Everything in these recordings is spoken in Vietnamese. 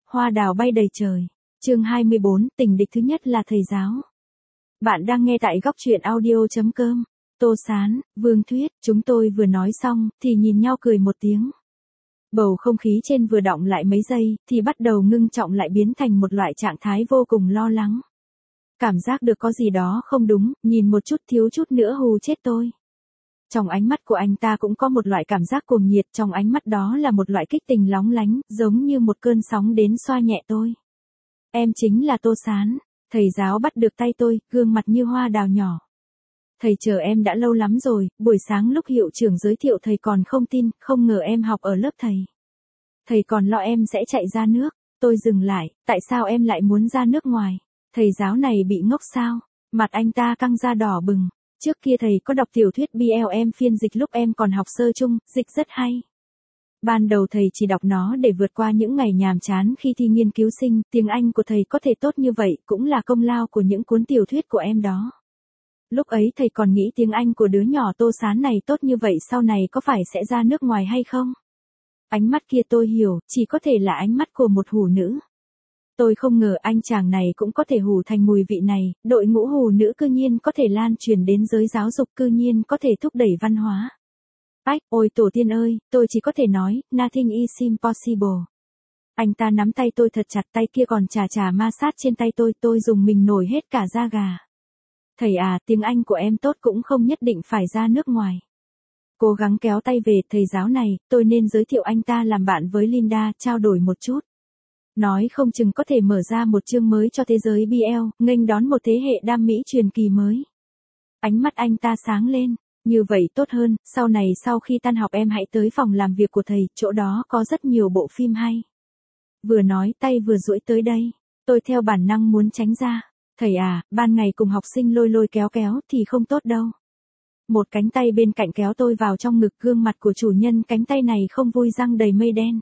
hoa đào bay đầy trời. Chương 24, tình địch thứ nhất là thầy giáo. Bạn đang nghe tại góc truyện audio.com. Tô Sán, Vương Thuyết, chúng tôi vừa nói xong, thì nhìn nhau cười một tiếng. Bầu không khí trên vừa đọng lại mấy giây, thì bắt đầu ngưng trọng lại biến thành một loại trạng thái vô cùng lo lắng. Cảm giác được có gì đó không đúng, nhìn một chút thiếu chút nữa hù chết tôi. Trong ánh mắt của anh ta cũng có một loại cảm giác cuồng nhiệt, trong ánh mắt đó là một loại kích tình lóng lánh, giống như một cơn sóng đến xoa nhẹ tôi. Em chính là Tô Sán. Thầy giáo bắt được tay tôi, gương mặt như hoa đào nhỏ. Thầy chờ em đã lâu lắm rồi, buổi sáng lúc hiệu trưởng giới thiệu thầy còn không tin, không ngờ em học ở lớp thầy. Thầy còn lo em sẽ chạy ra nước. Tôi dừng lại, tại sao em lại muốn ra nước ngoài? Thầy giáo này bị ngốc sao? Mặt anh ta căng ra đỏ bừng. Trước kia thầy có đọc tiểu thuyết BL phiên dịch lúc em còn học sơ trung, dịch rất hay. Ban đầu thầy chỉ đọc nó để vượt qua những ngày nhàm chán khi thi nghiên cứu sinh, tiếng Anh của thầy có thể tốt như vậy cũng là công lao của những cuốn tiểu thuyết của em đó. Lúc ấy thầy còn nghĩ tiếng Anh của đứa nhỏ Tô Sán này tốt như vậy sau này có phải sẽ ra nước ngoài hay không? Ánh mắt kia tôi hiểu, chỉ có thể là ánh mắt của một hủ nữ. Tôi không ngờ anh chàng này cũng có thể hủ thành mùi vị này, đội ngũ hủ nữ cư nhiên có thể lan truyền đến giới giáo dục, cư nhiên có thể thúc đẩy văn hóa. Ách, ôi tổ tiên ơi, tôi chỉ có thể nói, nothing is impossible. Anh ta nắm tay tôi thật chặt, tay kia còn chà ma sát trên tay tôi dùng mình nổi hết cả da gà. Thầy à, tiếng Anh của em tốt cũng không nhất định phải ra nước ngoài. Cố gắng kéo tay về, thầy giáo này, tôi nên giới thiệu anh ta làm bạn với Linda, trao đổi một chút. Nói không chừng có thể mở ra một chương mới cho thế giới BL, nghênh đón một thế hệ đam mỹ truyền kỳ mới. Ánh mắt anh ta sáng lên. Như vậy tốt hơn, sau này sau khi tan học em hãy tới phòng làm việc của thầy, chỗ đó có rất nhiều bộ phim hay. Vừa nói tay vừa duỗi tới đây, tôi theo bản năng muốn tránh ra. Thầy à, ban ngày cùng học sinh lôi kéo thì không tốt đâu. Một cánh tay bên cạnh kéo tôi vào trong ngực, gương mặt của chủ nhân cánh tay này không vui, răng đầy mây đen.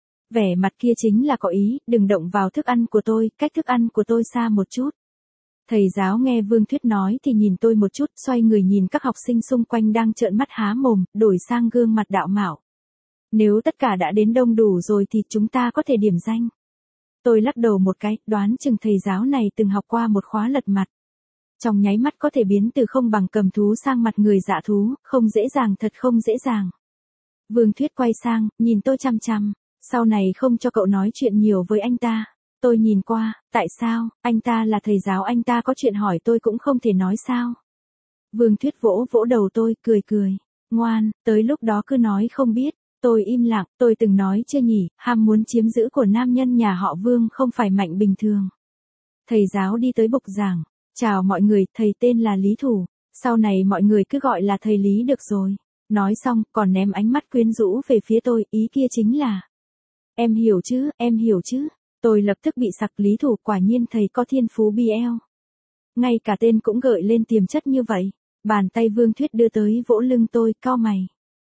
Vẻ mặt kia chính là có ý, đừng động vào thức ăn của tôi, cách thức ăn của tôi xa một chút. Thầy giáo nghe Vương Thuyết nói thì nhìn tôi một chút, xoay người nhìn các học sinh xung quanh đang trợn mắt há mồm, đổi sang gương mặt đạo mạo. Nếu tất cả đã đến đông đủ rồi thì chúng ta có thể điểm danh. Tôi lắc đầu một cái, đoán chừng thầy giáo này từng học qua một khóa lật mặt. Trong nháy mắt có thể biến từ không bằng cầm thú sang mặt người dạ thú, không dễ dàng, thật không dễ dàng. Vương Thuyết quay sang, nhìn tôi chăm chăm, sau này không cho cậu nói chuyện nhiều với anh ta. Tôi nhìn qua, tại sao, anh ta là thầy giáo, anh ta có chuyện hỏi tôi cũng không thể nói sao. Vương Thuyết vỗ đầu tôi, cười. Ngoan, tới lúc đó cứ nói không biết. Tôi im lặng, tôi từng nói chưa nhỉ, ham muốn chiếm giữ của nam nhân nhà họ Vương không phải mạnh bình thường. Thầy giáo đi tới bục giảng. Chào mọi người, thầy tên là Lý Thủ. Sau này mọi người cứ gọi là thầy Lý được rồi. Nói xong, còn ném ánh mắt quyến rũ về phía tôi, ý kia chính là. Em hiểu chứ. Tôi lập tức bị sặc. Lý Thủ, quả nhiên thầy có thiên phú BL. Ngay cả tên cũng gợi lên tiềm chất như vậy. Bàn tay Vương Thuyết đưa tới vỗ lưng tôi, cau mày.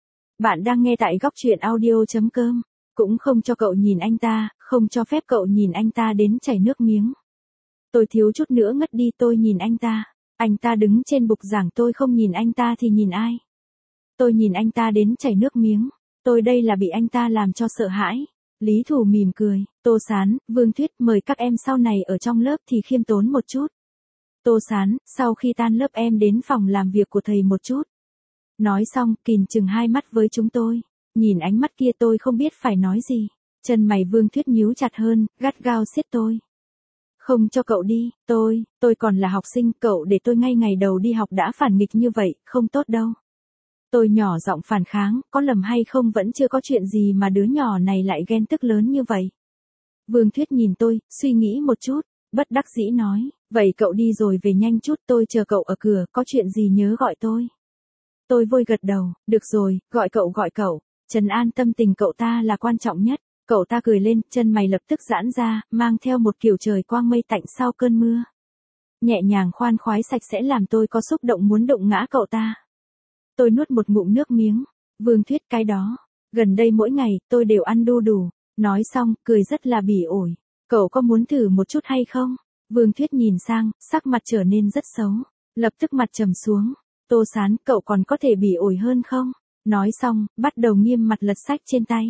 Bạn đang nghe tại góc truyện audio.com. Cũng không cho cậu nhìn anh ta, không cho phép cậu nhìn anh ta đến chảy nước miếng. Tôi thiếu chút nữa ngất đi, tôi nhìn anh ta. Anh ta đứng trên bục giảng, tôi không nhìn anh ta thì nhìn ai? Tôi nhìn anh ta đến chảy nước miếng. Tôi đây là bị anh ta làm cho sợ hãi. Lý Thủ mỉm cười, Tô Sán, Vương Thuyết, mời các em sau này ở trong lớp thì khiêm tốn một chút. Tô Sán, sau khi tan lớp em đến phòng làm việc của thầy một chút. Nói xong, kìm chừng hai mắt với chúng tôi. Nhìn ánh mắt kia tôi không biết phải nói gì. Chân mày Vương Thuyết nhíu chặt hơn, gắt gao siết tôi. Không cho cậu đi, tôi còn là học sinh, cậu để tôi ngay ngày đầu đi học đã phản nghịch như vậy, không tốt đâu. Tôi nhỏ giọng phản kháng, có lầm hay không vẫn chưa có chuyện gì mà đứa nhỏ này lại ghen tức lớn như vậy. Vương Thuyết nhìn tôi, suy nghĩ một chút, bất đắc dĩ nói, vậy cậu đi rồi về nhanh chút, tôi chờ cậu ở cửa, có chuyện gì nhớ gọi tôi. Tôi vội gật đầu, được rồi, gọi cậu, trấn an tâm tình cậu ta là quan trọng nhất. Cậu ta cười lên, chân mày lập tức giãn ra, mang theo một kiểu trời quang mây tạnh sau cơn mưa. Nhẹ nhàng khoan khoái sạch sẽ làm tôi có xúc động muốn đụng ngã cậu ta. Tôi nuốt một ngụm nước miếng. Vương Thuyết, cái đó. Gần đây mỗi ngày, tôi đều ăn đu đủ. Nói xong, cười rất là bỉ ổi. Cậu có muốn thử một chút hay không? Vương Thuyết nhìn sang, sắc mặt trở nên rất xấu. Lập tức mặt trầm xuống. Tô Sán, cậu còn có thể bỉ ổi hơn không? Nói xong, bắt đầu nghiêm mặt lật sách trên tay.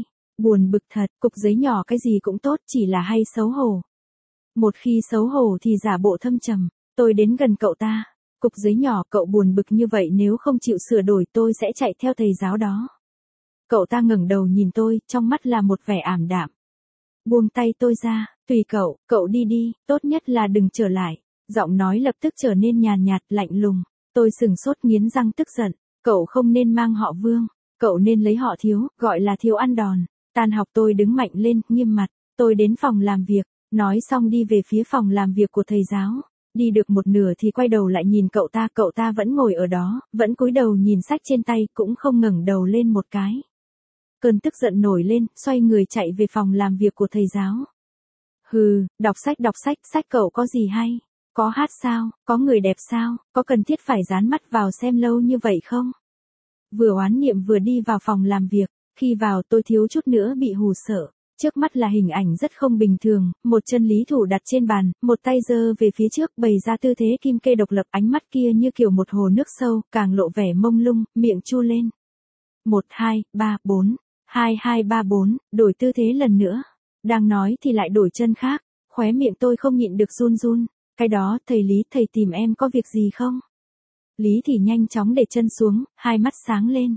Buồn bực thật, cục giấy nhỏ cái gì cũng tốt, chỉ là hay xấu hổ. Một khi xấu hổ thì giả bộ thâm trầm. Tôi đến gần cậu ta. Cục giấy nhỏ, cậu buồn bực như vậy, nếu không chịu sửa đổi tôi sẽ chạy theo thầy giáo đó. Cậu ta ngẩng đầu nhìn tôi, trong mắt là một vẻ ảm đạm. Buông tay tôi ra, tùy cậu đi đi, tốt nhất là đừng trở lại. Giọng nói lập tức trở nên nhàn nhạt, lạnh lùng. Tôi sừng sốt nghiến răng tức giận. Cậu không nên mang họ Vương, cậu nên lấy họ Thiếu, gọi là Thiếu ăn đòn. Tan học tôi đứng mạnh lên, nghiêm mặt. Tôi đến phòng làm việc, nói xong đi về phía phòng làm việc của thầy giáo. Đi được một nửa thì quay đầu lại nhìn cậu ta vẫn ngồi ở đó, vẫn cúi đầu nhìn sách trên tay, cũng không ngẩng đầu lên một cái. Cơn tức giận nổi lên, xoay người chạy về phòng làm việc của thầy giáo. Hừ, đọc sách, sách cậu có gì hay? Có hát sao, có người đẹp sao, có cần thiết phải dán mắt vào xem lâu như vậy không? Vừa oán niệm vừa đi vào phòng làm việc, khi vào tôi thiếu chút nữa bị hù sợ. Trước mắt là hình ảnh rất không bình thường, một chân Lý Thủ đặt trên bàn, một tay giơ về phía trước bày ra tư thế kim kê độc lập, ánh mắt kia như kiểu một hồ nước sâu, càng lộ vẻ mông lung, miệng chu lên. 1, 2, 3, 4, 2, 2, 3, 4, đổi tư thế lần nữa. Đang nói thì lại đổi chân khác, khóe miệng tôi không nhịn được run run. Cái đó, thầy Lý, thầy tìm em có việc gì không? Lý thì nhanh chóng để chân xuống, hai mắt sáng lên.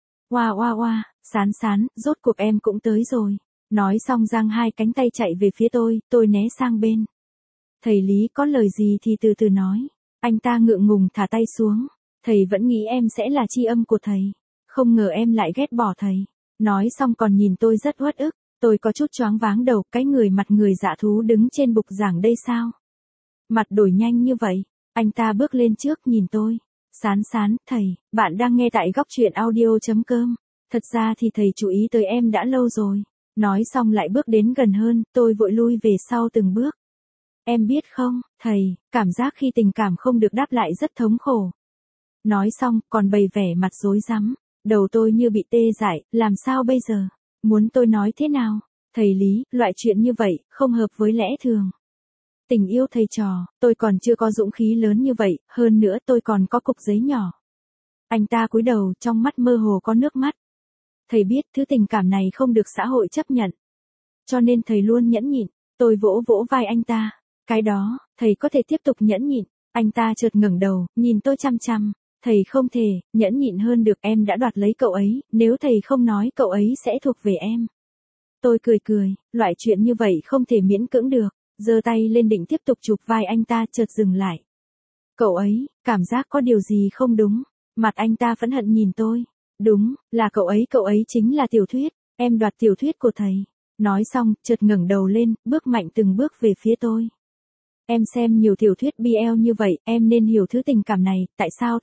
Oa, Sán, rốt cuộc em cũng tới rồi. Nói xong giang hai cánh tay chạy về phía tôi né sang bên. Thầy Lý có lời gì thì từ từ nói. Anh ta ngượng ngùng thả tay xuống. Thầy vẫn nghĩ em sẽ là tri âm của thầy. Không ngờ em lại ghét bỏ thầy. Nói xong còn nhìn tôi rất uất ức. Tôi có chút choáng váng đầu, cái người mặt người dạ thú đứng trên bục giảng đây sao? Mặt đổi nhanh như vậy. Anh ta bước lên trước nhìn tôi. Sán, thầy, bạn đang nghe tại góc truyện audio.com. Thật ra thì thầy chú ý tới em đã lâu rồi. Nói xong lại bước đến gần hơn, tôi vội lui về sau từng bước. Em biết không, thầy, cảm giác khi tình cảm không được đáp lại rất thống khổ. Nói xong, còn bày vẻ mặt rối rắm. Đầu tôi như bị tê dại, làm sao bây giờ? Muốn tôi nói thế nào? Thầy Lý, loại chuyện như vậy, không hợp với lẽ thường. Tình yêu thầy trò, tôi còn chưa có dũng khí lớn như vậy, hơn nữa tôi còn có cục giấy nhỏ. Anh ta cúi đầu, trong mắt mơ hồ có nước mắt. Thầy biết thứ tình cảm này không được xã hội chấp nhận. Cho nên thầy luôn nhẫn nhịn. Tôi vỗ vỗ vai anh ta. Cái đó, thầy có thể tiếp tục nhẫn nhịn. Anh ta chợt ngẩng đầu, nhìn tôi chăm chăm. Thầy không thể, nhẫn nhịn hơn được, em đã đoạt lấy cậu ấy, nếu thầy không nói cậu ấy sẽ thuộc về em. Tôi cười, loại chuyện như vậy không thể miễn cưỡng được. Giơ tay lên định tiếp tục chụp vai anh ta, chợt dừng lại. Cậu ấy, cảm giác có điều gì không đúng. Mặt anh ta phẫn hận nhìn tôi. Đúng, là cậu ấy chính là Tiểu Thuyết, em đoạt tiểu thuyết của thầy. Nói xong, chợt ngẩng đầu lên, bước mạnh từng bước về phía tôi. Em xem nhiều tiểu thuyết BL như vậy, em nên hiểu thứ tình cảm này, tại sao?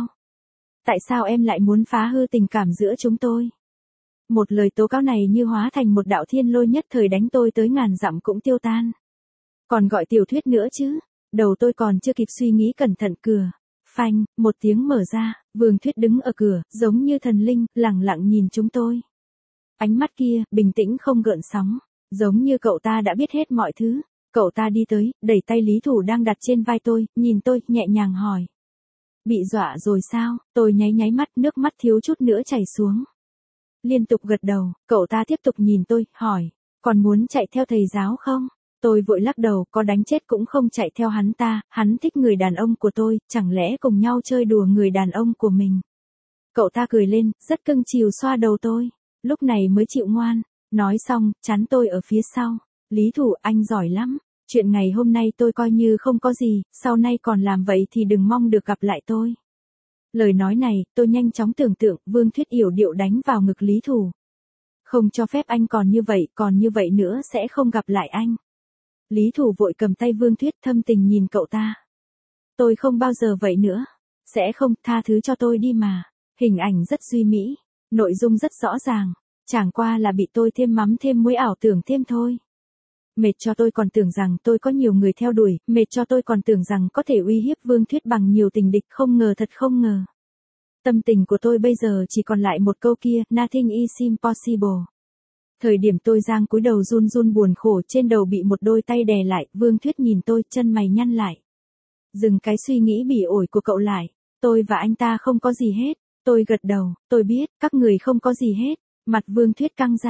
Tại sao em lại muốn phá hư tình cảm giữa chúng tôi? Một lời tố cáo này như hóa thành một đạo thiên lôi nhất thời đánh tôi tới ngàn dặm cũng tiêu tan. Còn gọi tiểu thuyết nữa chứ? Đầu tôi còn chưa kịp suy nghĩ cẩn thận, cửa phanh, một tiếng mở ra, Vương Thuyết đứng ở cửa, giống như thần linh, lẳng lặng nhìn chúng tôi. Ánh mắt kia, bình tĩnh không gợn sóng, giống như cậu ta đã biết hết mọi thứ. Cậu ta đi tới, đẩy tay Lý Thủ đang đặt trên vai tôi, nhìn tôi, nhẹ nhàng hỏi. Bị dọa rồi sao? Tôi nháy mắt, nước mắt thiếu chút nữa chảy xuống. Liên tục gật đầu, cậu ta tiếp tục nhìn tôi, hỏi. Còn muốn chạy theo thầy giáo không? Tôi vội lắc đầu, có đánh chết cũng không chạy theo hắn ta, hắn thích người đàn ông của tôi, chẳng lẽ cùng nhau chơi đùa người đàn ông của mình. Cậu ta cười lên, rất cưng chiều xoa đầu tôi, lúc này mới chịu ngoan. Nói xong, chắn tôi ở phía sau. Lý Thủ, anh giỏi lắm, chuyện ngày hôm nay tôi coi như không có gì, sau này còn làm vậy thì đừng mong được gặp lại tôi. Lời nói này, tôi nhanh chóng tưởng tượng, Vương Thuyết yểu điệu đánh vào ngực Lý Thủ. Không cho phép anh còn như vậy nữa sẽ không gặp lại anh. Lý Thủ vội cầm tay Vương Thuyết, thâm tình nhìn cậu ta. Tôi không bao giờ vậy nữa. Sẽ không, tha thứ cho tôi đi mà. Hình ảnh rất duy mỹ, nội dung rất rõ ràng. Chẳng qua là bị tôi thêm mắm thêm muối ảo tưởng thêm thôi. Mệt cho tôi còn tưởng rằng tôi có nhiều người theo đuổi, mệt cho tôi còn tưởng rằng có thể uy hiếp Vương Thuyết bằng nhiều tình địch, không ngờ, thật không ngờ. Tâm tình của tôi bây giờ chỉ còn lại một câu kia, nothing is impossible. Thời điểm tôi giang cúi đầu run run buồn khổ, trên đầu bị một đôi tay đè lại, Vương Thuyết nhìn tôi, chân mày nhăn lại. Dừng cái suy nghĩ bỉ ổi của cậu lại, tôi và anh ta không có gì hết. Tôi gật đầu, tôi biết, các người không có gì hết. Mặt Vương Thuyết căng ra.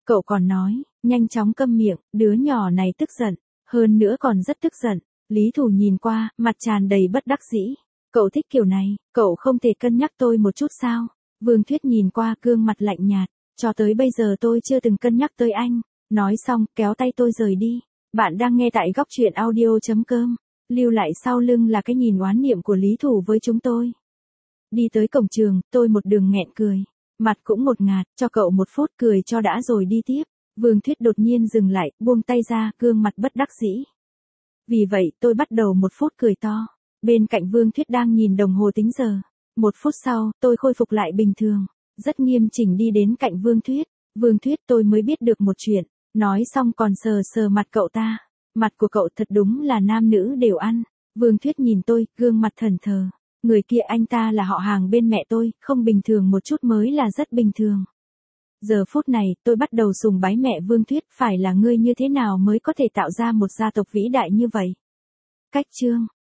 Cậu còn nói, nhanh chóng câm miệng, đứa nhỏ này tức giận, hơn nữa còn rất tức giận. Lý Thủ nhìn qua, mặt tràn đầy bất đắc dĩ. Cậu thích kiểu này, cậu không thể cân nhắc tôi một chút sao? Vương Thuyết nhìn qua gương mặt lạnh nhạt, cho tới bây giờ tôi chưa từng cân nhắc tới anh. Nói xong, kéo tay tôi rời đi. Bạn đang nghe tại góc truyện audio.com. Lưu lại sau lưng là cái nhìn oán niệm của Lý Thủ với chúng tôi. Đi tới cổng trường, tôi một đường nghẹn cười. Mặt cũng ngột ngạt, cho cậu một phút cười cho đã rồi đi tiếp. Vương Thuyết đột nhiên dừng lại, buông tay ra, gương mặt bất đắc dĩ. Vì vậy, tôi bắt đầu một phút cười to. Bên cạnh Vương Thuyết đang nhìn đồng hồ tính giờ. Một phút sau, tôi khôi phục lại bình thường. Rất nghiêm chỉnh đi đến cạnh Vương Thuyết. Vương Thuyết, tôi mới biết được một chuyện. Nói xong còn sờ sờ mặt cậu ta. Mặt của cậu thật đúng là nam nữ đều ăn. Vương Thuyết nhìn tôi, gương mặt thẫn thờ. Người kia anh ta là họ hàng bên mẹ tôi, không bình thường một chút mới là rất bình thường. Giờ phút này, tôi bắt đầu sùng bái mẹ Vương Thuyết, phải là ngươi như thế nào mới có thể tạo ra một gia tộc vĩ đại như vậy. Cách chương